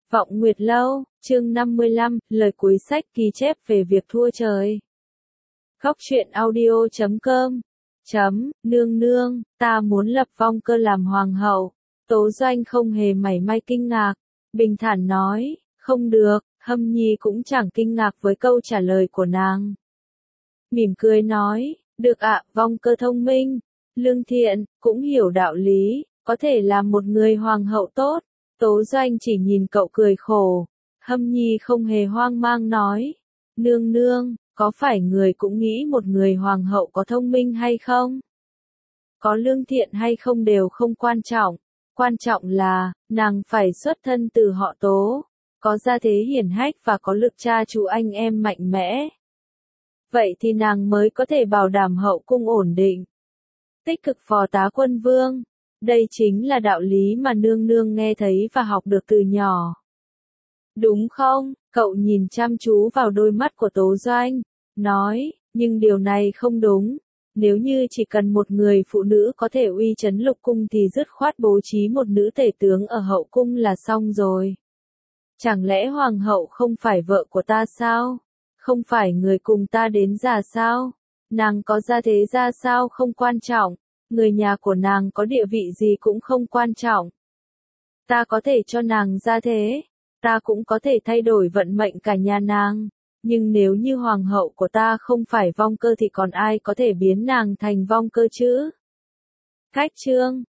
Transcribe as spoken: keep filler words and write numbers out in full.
Vọng Nguyệt Lâu, chương năm mươi lăm, lời cuối sách ghi chép về việc thua trời. Góc truyện audio chấm com chấm, nương nương, ta muốn lập Vong Cơ làm hoàng hậu. Tố Doanh không hề mảy may kinh ngạc, bình thản nói, không được. Hâm Nhi cũng chẳng kinh ngạc với câu trả lời của nàng. Mỉm cười nói, được ạ, Vong Cơ thông minh, lương thiện, cũng hiểu đạo lý, có thể làm một người hoàng hậu tốt. Tố Doanh chỉ nhìn cậu cười khổ. Hâm Nhi không hề hoang mang nói, nương nương, có phải người cũng nghĩ một người hoàng hậu có thông minh hay không? Có lương thiện hay không đều không quan trọng, quan trọng là, nàng phải xuất thân từ họ Tố, có gia thế hiển hách và có lực cha chú anh em mạnh mẽ. Vậy thì nàng mới có thể bảo đảm hậu cung ổn định. Tích cực phò tá quân vương. Đây chính là đạo lý mà nương nương nghe thấy và học được từ nhỏ. Đúng không? Cậu nhìn chăm chú vào đôi mắt của Tố Doanh, nói, nhưng điều này không đúng. Nếu như chỉ cần một người phụ nữ có thể uy chấn lục cung thì dứt khoát bố trí một nữ tể tướng ở hậu cung là xong rồi. Chẳng lẽ hoàng hậu không phải vợ của ta sao? Không phải người cùng ta đến già sao? Nàng có gia thế ra sao không quan trọng. Người nhà của nàng có địa vị gì cũng không quan trọng. Ta có thể cho nàng gia thế, ta cũng có thể thay đổi vận mệnh cả nhà nàng, nhưng nếu như hoàng hậu của ta không phải Vong Cơ thì còn ai có thể biến nàng thành Vong Cơ chứ? Cách chương,